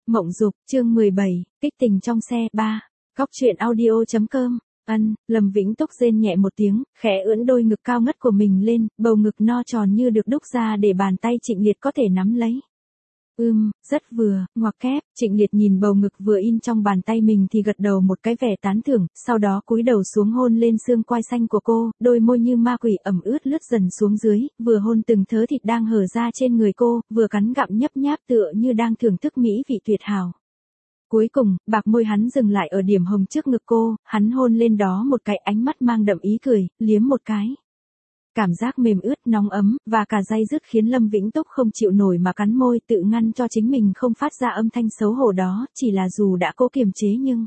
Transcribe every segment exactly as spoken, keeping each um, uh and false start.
Mộng Dục, chương mười bảy, kích tình trong xe ba. Cóc truyện audio chấm com. Ân, Lâm Vĩnh Túc rên nhẹ một tiếng, khẽ ưỡn đôi ngực cao ngất của mình lên, bầu ngực no tròn như được đúc ra để bàn tay Trịnh Liệt có thể nắm lấy. Ừm, rất vừa, ngoặc kép. Trịnh Liệt nhìn bầu ngực vừa in trong bàn tay mình thì gật đầu một cái vẻ tán thưởng, sau đó cúi đầu xuống hôn lên xương quai xanh của cô, đôi môi như ma quỷ ẩm ướt lướt dần xuống dưới, vừa hôn từng thớ thịt đang hở ra trên người cô, vừa cắn gặm nhấp nháp tựa như đang thưởng thức mỹ vị tuyệt hảo. Cuối cùng, bạc môi hắn dừng lại ở điểm hồng trước ngực cô, hắn hôn lên đó một cái, ánh mắt mang đậm ý cười, liếm một cái. Cảm giác mềm ướt, nóng ấm, và cả day dứt khiến Lâm Vĩnh Túc không chịu nổi mà cắn môi, tự ngăn cho chính mình không phát ra âm thanh xấu hổ đó, chỉ là dù đã cố kiềm chế nhưng...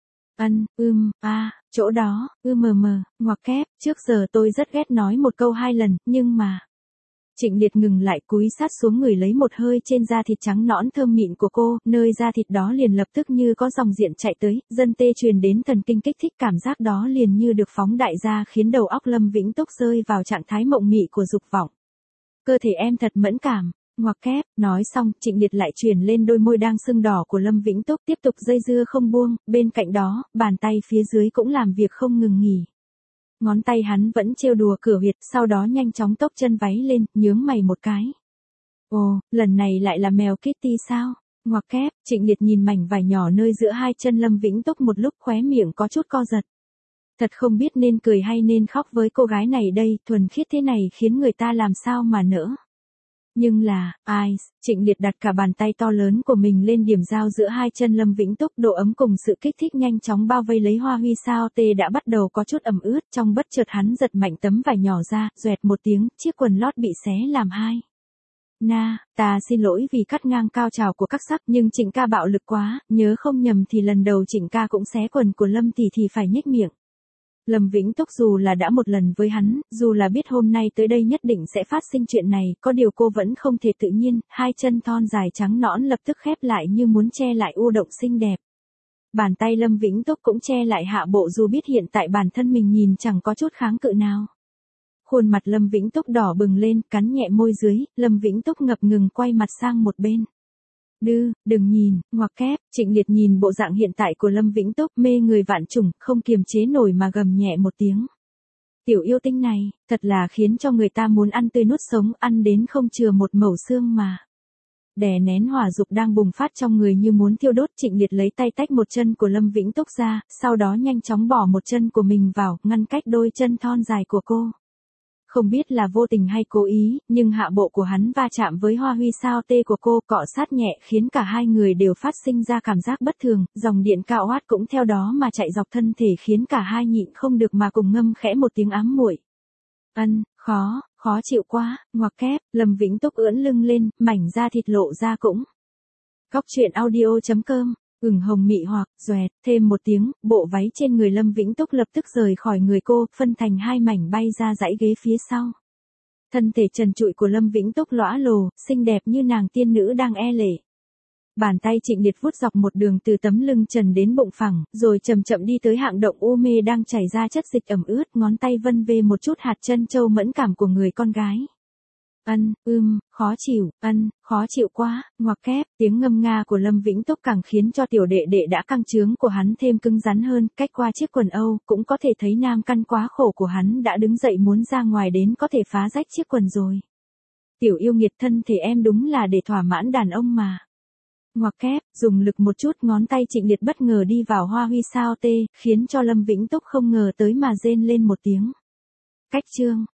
Ân, ưm, a, à, chỗ đó, ư mờ mờ, ngoặc kép, trước giờ tôi rất ghét nói một câu hai lần, nhưng mà... Trịnh Liệt ngừng lại, cúi sát xuống người lấy một hơi trên da thịt trắng nõn thơm mịn của cô, nơi da thịt đó liền lập tức như có dòng điện chạy tới, dân tê truyền đến thần kinh kích thích, cảm giác đó liền như được phóng đại ra khiến đầu óc Lâm Vĩnh Túc rơi vào trạng thái mộng mị của dục vọng. Cơ thể em thật mẫn cảm, ngoặc kép, nói xong, Trịnh Liệt lại truyền lên đôi môi đang sưng đỏ của Lâm Vĩnh Túc, tiếp tục dây dưa không buông, bên cạnh đó, bàn tay phía dưới cũng làm việc không ngừng nghỉ. Ngón tay hắn vẫn trêu đùa cửa huyệt, sau đó nhanh chóng tốc chân váy lên, nhướng mày một cái. Ồ, lần này lại là mèo Kitty sao? Ngoặc kép, Trịnh Liệt nhìn mảnh vải nhỏ nơi giữa hai chân Lâm Vĩnh Túc một lúc, khóe miệng có chút co giật. Thật không biết nên cười hay nên khóc với cô gái này đây, thuần khiết thế này khiến người ta làm sao mà nỡ. Nhưng là, ai, Trịnh Liệt đặt cả bàn tay to lớn của mình lên điểm giao giữa hai chân Lâm Vĩnh Túc, độ ấm cùng sự kích thích nhanh chóng bao vây lấy Hoa Huy sao tê đã bắt đầu có chút ẩm ướt, trong bất chợt hắn giật mạnh tấm vải nhỏ ra, doẹt một tiếng, chiếc quần lót bị xé làm hai. Na, ta xin lỗi vì cắt ngang cao trào của các sắc, nhưng Trịnh ca bạo lực quá, nhớ không nhầm thì lần đầu Trịnh ca cũng xé quần của Lâm tỷ thì phải nhếch miệng. Lâm Vĩnh Túc dù là đã một lần với hắn, dù là biết hôm nay tới đây nhất định sẽ phát sinh chuyện này, có điều cô vẫn không thể tự nhiên, hai chân thon dài trắng nõn lập tức khép lại như muốn che lại u động xinh đẹp. Bàn tay Lâm Vĩnh Túc cũng che lại hạ bộ dù biết hiện tại bản thân mình nhìn chẳng có chút kháng cự nào. Khuôn mặt Lâm Vĩnh Túc đỏ bừng lên, cắn nhẹ môi dưới, Lâm Vĩnh Túc ngập ngừng quay mặt sang một bên. Đư, đừng nhìn, ngoặc kép, Trịnh Liệt nhìn bộ dạng hiện tại của Lâm Vĩnh Túc, mê người vạn trùng, không kiềm chế nổi mà gầm nhẹ một tiếng. Tiểu yêu tinh này, thật là khiến cho người ta muốn ăn tươi nuốt sống, ăn đến không chừa một mẩu xương mà. Đè nén hỏa dục đang bùng phát trong người như muốn thiêu đốt, Trịnh Liệt lấy tay tách một chân của Lâm Vĩnh Túc ra, sau đó nhanh chóng bỏ một chân của mình vào, ngăn cách đôi chân thon dài của cô. Không biết là vô tình hay cố ý, nhưng hạ bộ của hắn va chạm với Hoa Huy sao tê của cô, cọ sát nhẹ khiến cả hai người đều phát sinh ra cảm giác bất thường, dòng điện cao oát cũng theo đó mà chạy dọc thân thể khiến cả hai nhịn không được mà cùng ngâm khẽ một tiếng ám muội. Ân, khó, khó chịu quá, ngoặc kép, Lâm Vĩnh Túc ưỡn lưng lên, mảnh da thịt lộ ra cũng. Cóc truyện audio chấm com. Ửng hồng mị hoặc, doẹt, thêm một tiếng, bộ váy trên người Lâm Vĩnh Túc lập tức rời khỏi người cô, phân thành hai mảnh bay ra dãy ghế phía sau. Thân thể trần trụi của Lâm Vĩnh Túc lõa lồ, xinh đẹp như nàng tiên nữ đang e lệ. Bàn tay Trịnh Liệt vuốt dọc một đường từ tấm lưng trần đến bụng phẳng, rồi chậm chậm đi tới hạng động u mê đang chảy ra chất dịch ẩm ướt, ngón tay vân về một chút hạt chân châu mẫn cảm của người con gái. Ân, ưm, khó chịu, ân, khó chịu quá, ngoặc kép, tiếng ngâm nga của Lâm Vĩnh Túc càng khiến cho tiểu đệ đệ đã căng trướng của hắn thêm cứng rắn hơn, cách qua chiếc quần âu, cũng có thể thấy nam căn quá khổ của hắn đã đứng dậy muốn ra ngoài đến có thể phá rách chiếc quần rồi. Tiểu yêu nghiệt, thân thể em đúng là để thỏa mãn đàn ông mà. Ngoặc kép, dùng lực một chút, ngón tay Trịnh Liệt bất ngờ đi vào Hoa Huy sao tê, khiến cho Lâm Vĩnh Túc không ngờ tới mà rên lên một tiếng. Cách chương.